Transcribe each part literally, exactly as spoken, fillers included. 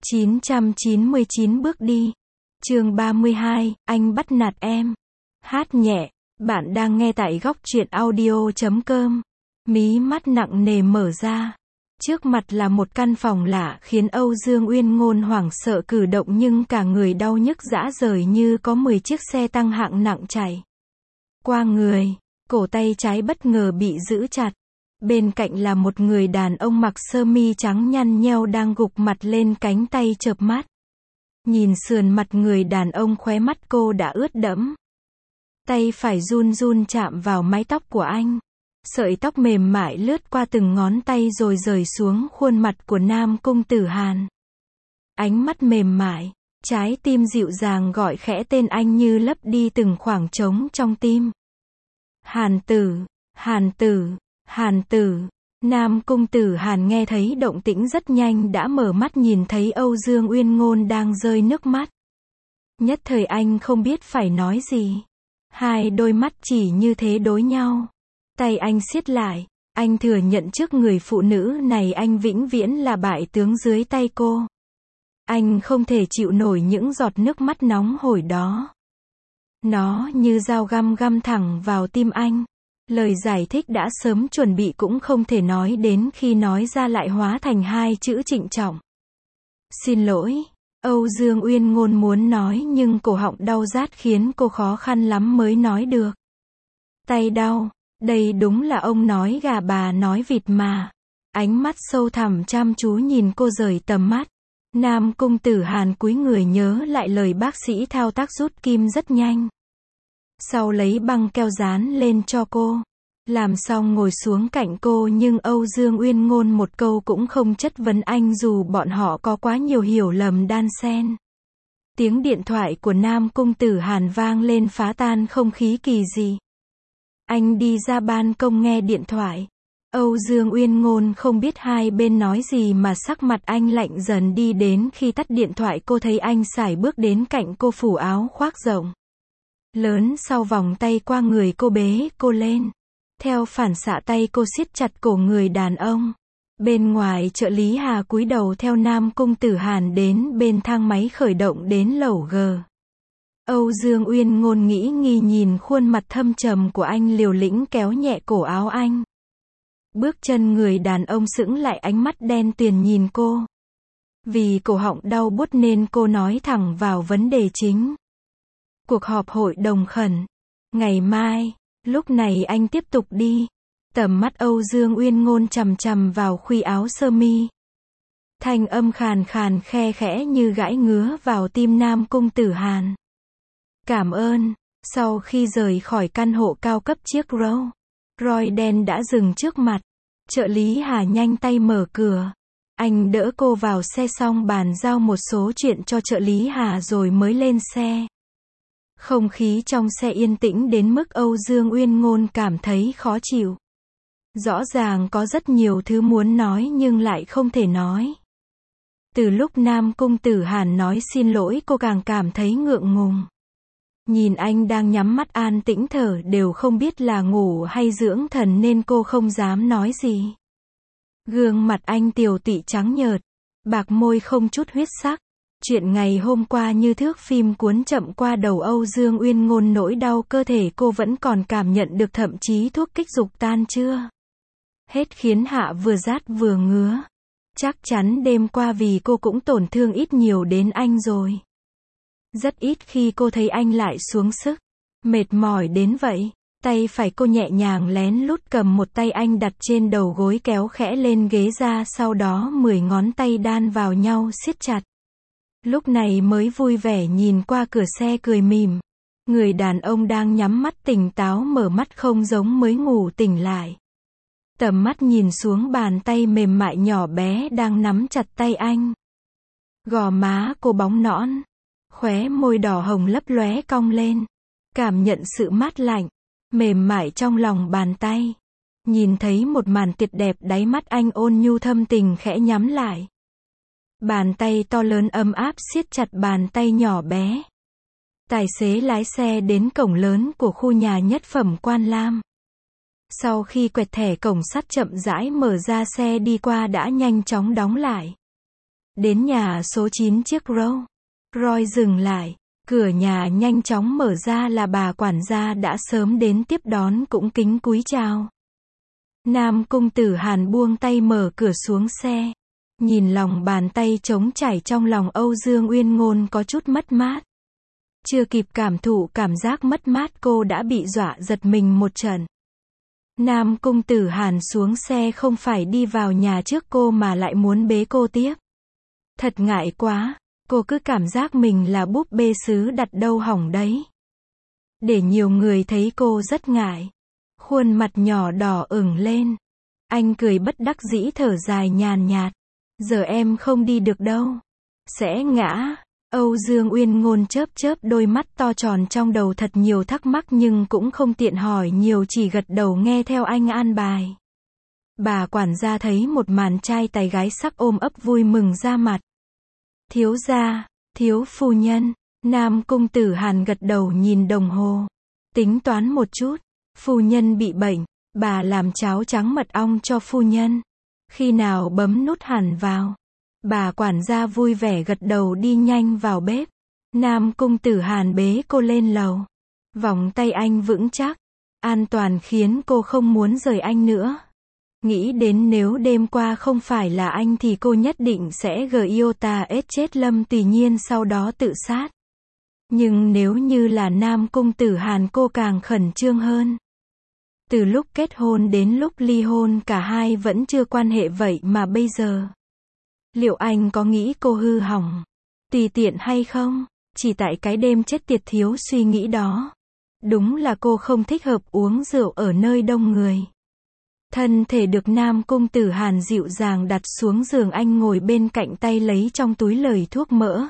chín trăm chín mươi chín bước đi. Chương ba mươi hai, anh bắt nạt em. Hát nhẹ. Bạn đang nghe tại góc truyện audio chấm com. Mí mắt nặng nề mở ra. Trước mặt là một căn phòng lạ khiến Âu Dương Uyên Ngôn hoảng sợ cử động, nhưng cả người đau nhức rã rời như có mười chiếc xe tăng hạng nặng chạy qua người. Cổ tay trái bất ngờ bị giữ chặt. Bên cạnh là một người đàn ông mặc sơ mi trắng nhăn nheo đang gục mặt lên cánh tay chợp mắt. Nhìn sườn mặt người đàn ông, khóe mắt cô đã ướt đẫm. Tay phải run run chạm vào mái tóc của anh. Sợi tóc mềm mại lướt qua từng ngón tay rồi rời xuống khuôn mặt của Nam Cung Tử Hàn. Ánh mắt mềm mại, trái tim dịu dàng gọi khẽ tên anh như lấp đi từng khoảng trống trong tim. Hàn Tử, Hàn Tử, Hàn Tử. Nam Cung Tử Hàn nghe thấy động tĩnh rất nhanh đã mở mắt, nhìn thấy Âu Dương Uyên Ngôn đang rơi nước mắt. Nhất thời anh không biết phải nói gì. Hai đôi mắt chỉ như thế đối nhau. Tay anh siết lại. Anh thừa nhận trước người phụ nữ này anh vĩnh viễn là bại tướng dưới tay cô. Anh không thể chịu nổi những giọt nước mắt nóng hổi đó. Nó như dao găm găm thẳng vào tim anh. Lời giải thích đã sớm chuẩn bị cũng không thể nói đến, khi nói ra lại hóa thành hai chữ trịnh trọng. Xin lỗi. Âu Dương Uyên Ngôn muốn nói nhưng cổ họng đau rát khiến cô khó khăn lắm mới nói được. Tay đau. Đây đúng là ông nói gà bà nói vịt mà. Ánh mắt sâu thẳm chăm chú nhìn cô rời tầm mắt. Nam Cung Tử Hàn cúi người nhớ lại lời bác sĩ thao tác rút kim rất nhanh. Sau lấy băng keo dán lên cho cô. Làm xong ngồi xuống cạnh cô, nhưng Âu Dương Uyên Ngôn một câu cũng không chất vấn anh dù bọn họ có quá nhiều hiểu lầm đan xen. Tiếng điện thoại của Nam Cung Tử Hàn vang lên phá tan không khí kỳ dị. Anh đi ra ban công nghe điện thoại. Âu Dương Uyên Ngôn không biết hai bên nói gì mà sắc mặt anh lạnh dần đi, đến khi tắt điện thoại cô thấy anh sải bước đến cạnh cô, phủ áo khoác rộng lớn sau vòng tay qua người cô, bế cô lên. Theo phản xạ tay cô siết chặt cổ người đàn ông. Bên ngoài, trợ lý Hà cúi đầu theo Nam Cung Tử Hàn đến bên thang máy khởi động đến lầu G. Âu Dương Uyên Ngôn nghĩ nghi nhìn khuôn mặt thâm trầm của anh, liều lĩnh kéo nhẹ cổ áo anh. Bước chân người đàn ông sững lại, ánh mắt đen tuyền nhìn cô. Vì cổ họng đau buốt nên cô nói thẳng vào vấn đề chính. Cuộc họp hội đồng khẩn. Ngày mai. Lúc này anh tiếp tục đi. Tầm mắt Âu Dương Uyên Ngôn chằm chằm vào khuy áo sơ mi. Thanh âm khàn khàn khe khẽ như gãi ngứa vào tim Nam Cung Tử Hàn. Cảm ơn. Sau khi rời khỏi căn hộ cao cấp, chiếc Rolls Royce đen đã dừng trước mặt. Trợ lý Hà nhanh tay mở cửa. Anh đỡ cô vào xe xong bàn giao một số chuyện cho trợ lý Hà rồi mới lên xe. Không khí trong xe yên tĩnh đến mức Âu Dương Uyên Ngôn cảm thấy khó chịu. Rõ ràng có rất nhiều thứ muốn nói nhưng lại không thể nói. Từ lúc Nam Cung Tử Hàn nói xin lỗi, cô càng cảm thấy ngượng ngùng. Nhìn anh đang nhắm mắt an tĩnh thở, đều không biết là ngủ hay dưỡng thần nên cô không dám nói gì. Gương mặt anh tiều tụy trắng nhợt, bạc môi không chút huyết sắc. Chuyện ngày hôm qua như thước phim cuốn chậm qua đầu Âu Dương Uyên Ngôn, nỗi đau cơ thể cô vẫn còn cảm nhận được, thậm chí thuốc kích dục tan chưa hết khiến hạ vừa rát vừa ngứa. Chắc chắn đêm qua vì cô cũng tổn thương ít nhiều đến anh rồi. Rất ít khi cô thấy anh lại xuống sức, mệt mỏi đến vậy. Tay phải cô nhẹ nhàng lén lút cầm một tay anh đặt trên đầu gối, kéo khẽ lên ghế ra, sau đó mười ngón tay đan vào nhau siết chặt. Lúc này mới vui vẻ nhìn qua cửa xe cười mỉm. Người đàn ông đang nhắm mắt tỉnh táo mở mắt, không giống mới ngủ tỉnh lại. Tầm mắt nhìn xuống bàn tay mềm mại nhỏ bé đang nắm chặt tay anh. Gò má cô bóng nõn, khóe môi đỏ hồng lấp lóe cong lên. Cảm nhận sự mát lạnh, mềm mại trong lòng bàn tay. Nhìn thấy một màn tuyệt đẹp, đáy mắt anh ôn nhu thâm tình khẽ nhắm lại. Bàn tay to lớn ấm áp siết chặt bàn tay nhỏ bé. Tài xế lái xe đến cổng lớn của khu nhà nhất phẩm Quan Lam. Sau khi quẹt thẻ, cổng sắt chậm rãi mở ra, xe đi qua đã nhanh chóng đóng lại. Đến nhà số chín chiếc Rolls Royce dừng lại. Cửa nhà nhanh chóng mở ra là bà quản gia đã sớm đến tiếp đón cũng kính cúi chào. Nam Cung Tử Hàn buông tay mở cửa xuống xe. Nhìn lòng bàn tay trống trải trong lòng Âu Dương Uyên Ngôn có chút mất mát. Chưa kịp cảm thụ cảm giác mất mát cô đã bị dọa giật mình một trận. Nam Cung Tử Hàn xuống xe không phải đi vào nhà trước cô mà lại muốn bế cô tiếp. Thật ngại quá, cô cứ cảm giác mình là búp bê sứ đặt đâu hỏng đấy. Để nhiều người thấy cô rất ngại. Khuôn mặt nhỏ đỏ ửng lên. Anh cười bất đắc dĩ thở dài nhàn nhạt. Giờ em không đi được đâu. Sẽ ngã. Âu Dương Uyên Ngôn chớp chớp đôi mắt to tròn trong đầu thật nhiều thắc mắc nhưng cũng không tiện hỏi nhiều chỉ gật đầu nghe theo anh an bài. Bà quản gia thấy một màn trai tài gái sắc ôm ấp vui mừng ra mặt. Thiếu gia, thiếu phu nhân, Nam Cung Tử Hàn gật đầu nhìn đồng hồ. Tính toán một chút, phu nhân bị bệnh, bà làm cháo trắng mật ong cho phu nhân. Khi nào bấm nút hẳn vào. Bà quản gia vui vẻ gật đầu đi nhanh vào bếp. Nam Cung Tử Hàn bế cô lên lầu. Vòng tay anh vững chắc, an toàn khiến cô không muốn rời anh nữa. Nghĩ đến nếu đêm qua không phải là anh thì cô nhất định sẽ giota chết Lâm Tùy Nhiên sau đó tự sát. Nhưng nếu như là Nam Cung Tử Hàn cô càng khẩn trương hơn. Từ lúc kết hôn đến lúc ly hôn cả hai vẫn chưa quan hệ vậy mà bây giờ. Liệu anh có nghĩ cô hư hỏng, tùy tiện hay không? Chỉ tại cái đêm chết tiệt thiếu suy nghĩ đó. Đúng là cô không thích hợp uống rượu ở nơi đông người. Thân thể được Nam Cung Tử Hàn dịu dàng đặt xuống giường anh ngồi bên cạnh tay lấy trong túi lời thuốc mỡ.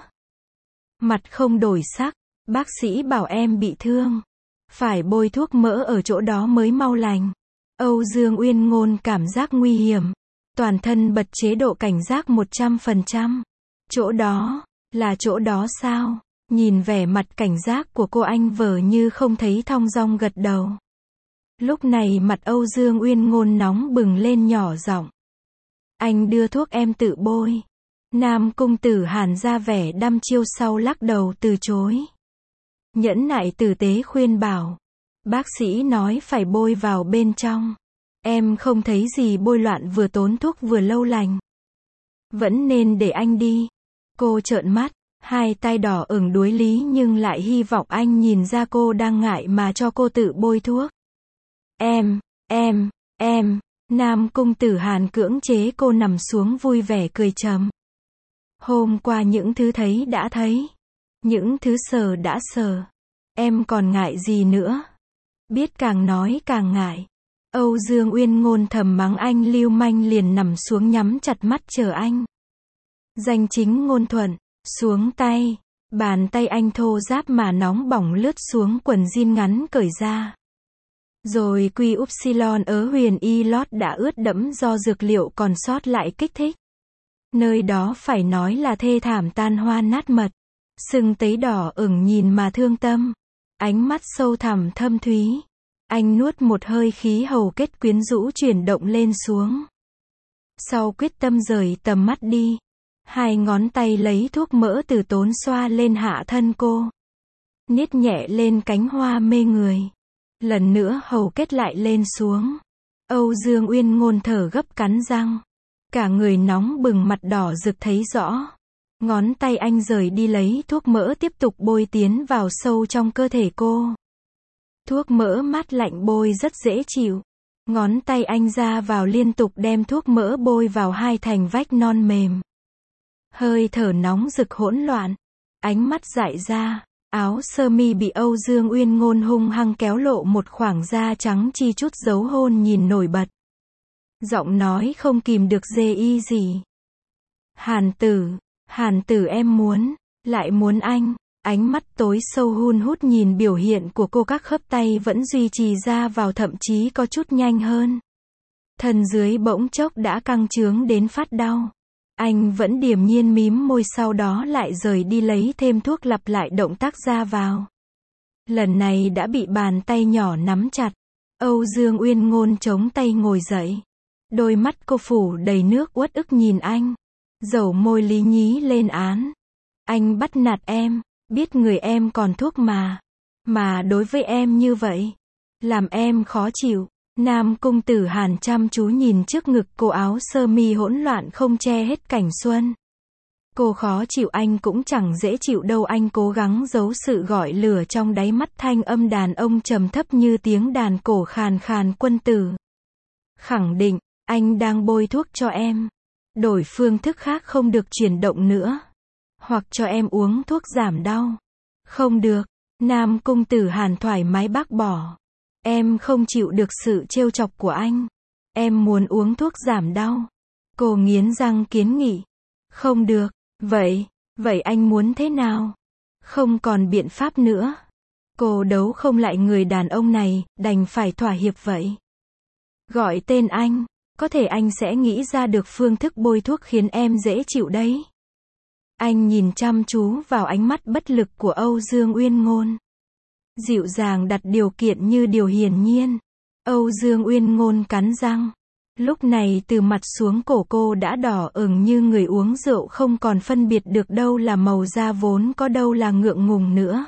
Mặt không đổi sắc, bác sĩ bảo em bị thương. Phải bôi thuốc mỡ ở chỗ đó mới mau lành. Âu Dương Uyên Ngôn cảm giác nguy hiểm. Toàn thân bật chế độ cảnh giác một trăm phần trăm. Chỗ đó, là chỗ đó sao? Nhìn vẻ mặt cảnh giác của cô anh vờ như không thấy thong dong gật đầu. Lúc này mặt Âu Dương Uyên Ngôn nóng bừng lên nhỏ giọng. Anh đưa thuốc em tự bôi. Nam Cung Tử Hàn ra vẻ đăm chiêu sau lắc đầu từ chối. Nhẫn nại tử tế khuyên bảo. Bác sĩ nói phải bôi vào bên trong. Em không thấy gì bôi loạn vừa tốn thuốc vừa lâu lành. Vẫn nên để anh đi. Cô trợn mắt, hai tay đỏ ửng đuối lý nhưng lại hy vọng anh nhìn ra cô đang ngại mà cho cô tự bôi thuốc. Em, em, em, Nam Cung Tử Hàn cưỡng chế cô nằm xuống vui vẻ cười trầm. Hôm qua những thứ thấy đã thấy. Những thứ sờ đã sờ. Em còn ngại gì nữa? Biết càng nói càng ngại. Âu Dương Uyên Ngôn thầm mắng anh lưu manh liền nằm xuống nhắm chặt mắt chờ anh. Danh chính ngôn thuận, xuống tay. Bàn tay anh thô ráp mà nóng bỏng lướt xuống quần jean ngắn cởi ra. Rồi quy upsilon ớ huyền y lót đã ướt đẫm do dược liệu còn sót lại kích thích. Nơi đó phải nói là thê thảm tan hoa nát mật. Sưng tấy đỏ ửng nhìn mà thương tâm. Ánh mắt sâu thẳm thâm thúy. Anh nuốt một hơi khí hầu kết quyến rũ chuyển động lên xuống. Sau quyết tâm rời tầm mắt đi. Hai ngón tay lấy thuốc mỡ từ tốn xoa lên hạ thân cô. Niết nhẹ lên cánh hoa mê người. Lần nữa hầu kết lại lên xuống. Âu Dương Uyên Ngôn thở gấp cắn răng. Cả người nóng bừng mặt đỏ rực thấy rõ. Ngón tay anh rời đi lấy thuốc mỡ tiếp tục bôi tiến vào sâu trong cơ thể cô. Thuốc mỡ mát lạnh bôi rất dễ chịu. Ngón tay anh ra vào liên tục đem thuốc mỡ bôi vào hai thành vách non mềm. Hơi thở nóng rực hỗn loạn. Ánh mắt dại ra. Áo sơ mi bị Âu Dương Uyên Ngôn hung hăng kéo lộ một khoảng da trắng chi chút dấu hôn nhìn nổi bật. Giọng nói không kìm được dê y gì. Hàn tử, Hàn tử em muốn, lại muốn anh. Ánh mắt tối sâu hun hút nhìn biểu hiện của cô các khớp tay vẫn duy trì ra vào thậm chí có chút nhanh hơn. Thân dưới bỗng chốc đã căng trướng đến phát đau. Anh vẫn điềm nhiên mím môi sau đó lại rời đi lấy thêm thuốc lặp lại động tác ra vào. Lần này đã bị bàn tay nhỏ nắm chặt. Âu Dương Uyên Ngôn chống tay ngồi dậy. Đôi mắt cô phủ đầy nước uất ức nhìn anh. Dầu môi lý nhí lên án. Anh bắt nạt em, biết người em còn thuốc mà. Mà đối với em như vậy, làm em khó chịu. Nam Cung Tử Hàn chăm chú nhìn trước ngực cô, áo sơ mi hỗn loạn không che hết cảnh xuân. Cô khó chịu, anh cũng chẳng dễ chịu đâu. Anh cố gắng giấu sự gọi lửa trong đáy mắt, thanh âm đàn ông trầm thấp như tiếng đàn cổ khàn khàn. Quân Tử khẳng định, anh đang bôi thuốc cho em. Đổi phương thức khác không được, chuyển động nữa. Hoặc cho em uống thuốc giảm đau. Không được. Nam Cung Tử Hàn thoải mái bác bỏ. Em không chịu được sự trêu chọc của anh. Em muốn uống thuốc giảm đau. Cô nghiến răng kiến nghị. Không được. Vậy, vậy anh muốn thế nào? Không còn biện pháp nữa. Cô đấu không lại người đàn ông này, đành phải thỏa hiệp vậy. Gọi tên anh. Có thể anh sẽ nghĩ ra được phương thức bôi thuốc khiến em dễ chịu đấy. Anh nhìn chăm chú vào ánh mắt bất lực của Âu Dương Uyên Ngôn. Dịu dàng đặt điều kiện như điều hiển nhiên. Âu Dương Uyên Ngôn cắn răng. Lúc này từ mặt xuống cổ cô đã đỏ ửng như người uống rượu, không còn phân biệt được đâu là màu da vốn có, đâu là ngượng ngùng nữa.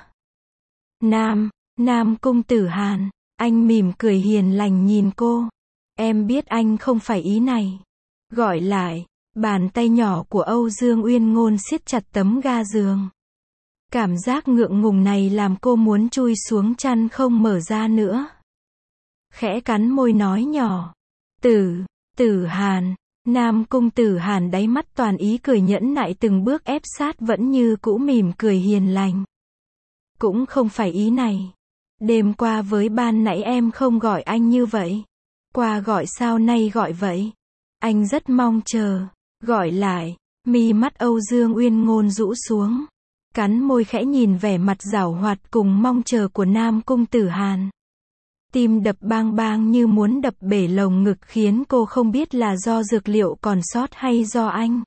Nam, Nam Cung Tử Hàn. Anh mỉm cười hiền lành nhìn cô. Em biết anh không phải ý này. Gọi lại. Bàn tay nhỏ của Âu Dương Uyên Ngôn siết chặt tấm ga giường. Cảm giác ngượng ngùng này làm cô muốn chui xuống chăn không mở ra nữa. Khẽ cắn môi nói nhỏ. Tử, Tử Hàn. Nam Cung Tử Hàn đáy mắt toàn ý cười, nhẫn nại từng bước ép sát, vẫn như cũ mỉm cười hiền lành. Cũng không phải ý này. Đêm qua với ban nãy em không gọi anh như vậy. Qua gọi sao nay gọi vậy? Anh rất mong chờ. Gọi lại. Mi mắt Âu Dương Uyên Ngôn rũ xuống. Cắn môi khẽ nhìn vẻ mặt giảo hoạt cùng mong chờ của Nam Cung Tử Hàn. Tim đập bang bang như muốn đập bể lồng ngực, khiến cô không biết là do dược liệu còn sót hay do anh.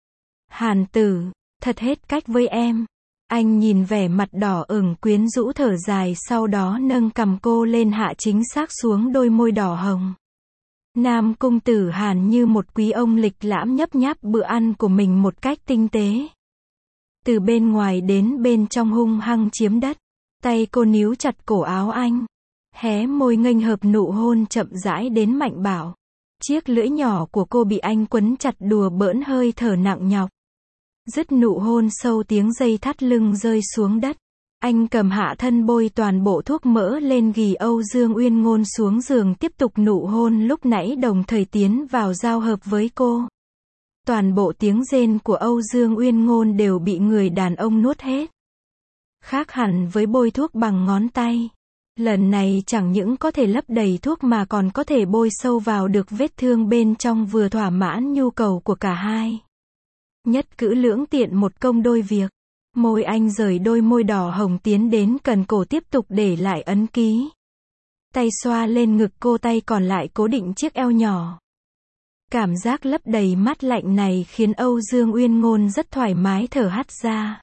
Hàn tử, thật hết cách với em. Anh nhìn vẻ mặt đỏ ửng quyến rũ thở dài, sau đó nâng cằm cô lên, hạ chính xác xuống đôi môi đỏ hồng. Nam Cung Tử Hàn như một quý ông lịch lãm nhấp nháp bữa ăn của mình một cách tinh tế. Từ bên ngoài đến bên trong hung hăng chiếm đất. Tay cô níu chặt cổ áo anh. Hé môi nghênh hợp nụ hôn chậm rãi đến mạnh bạo. Chiếc lưỡi nhỏ của cô bị anh quấn chặt, đùa bỡn hơi thở nặng nhọc. Dứt nụ hôn sâu, tiếng dây thắt lưng rơi xuống đất. Anh cầm hạ thân bôi toàn bộ thuốc mỡ lên, ghì Âu Dương Uyên Ngôn xuống giường, tiếp tục nụ hôn lúc nãy, đồng thời tiến vào giao hợp với cô. Toàn bộ tiếng rên của Âu Dương Uyên Ngôn đều bị người đàn ông nuốt hết. Khác hẳn với bôi thuốc bằng ngón tay. Lần này chẳng những có thể lấp đầy thuốc mà còn có thể bôi sâu vào được vết thương bên trong, vừa thỏa mãn nhu cầu của cả hai. Nhất cử lưỡng tiện, một công đôi việc. Môi anh rời đôi môi đỏ hồng tiến đến cần cổ, tiếp tục để lại ấn ký. Tay xoa lên ngực cô, tay còn lại cố định chiếc eo nhỏ. Cảm giác lấp đầy mát lạnh này khiến Âu Dương Uyên Ngôn rất thoải mái thở hắt ra.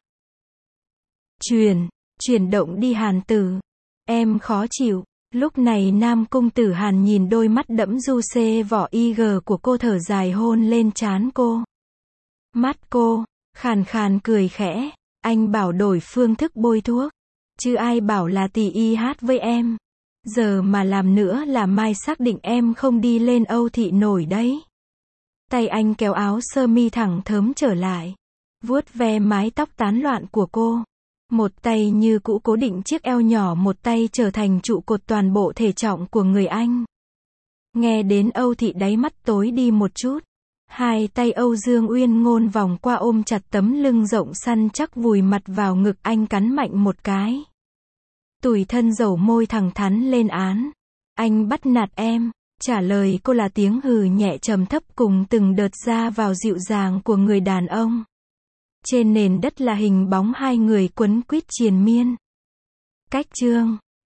Chuyển, chuyển động đi Hàn tử. Em khó chịu. Lúc này Nam Cung Tử Hàn nhìn đôi mắt đẫm du xê vỏ i giê của cô, thở dài hôn lên trán cô. Mắt cô, khàn khàn cười khẽ. Anh bảo đổi phương thức bôi thuốc. Chứ ai bảo là tì y hát với em. Giờ mà làm nữa là mai xác định em không đi lên Âu thị nổi đấy. Tay anh kéo áo sơ mi thẳng thớm trở lại. Vuốt ve mái tóc tán loạn của cô. Một tay như cũ cố định chiếc eo nhỏ, một tay trở thành trụ cột toàn bộ thể trọng của người anh. Nghe đến Âu thị đáy mắt tối đi một chút. Hai tay Âu Dương Uyên Ngôn vòng qua ôm chặt tấm lưng rộng săn chắc, vùi mặt vào ngực anh, cắn mạnh một cái. Tủi thân dầu môi thẳng thắn lên án. Anh bắt nạt em. Trả lời cô là tiếng hừ nhẹ trầm thấp cùng từng đợt ra vào dịu dàng của người đàn ông. Trên nền đất là hình bóng hai người quấn quýt triền miên. Cách chương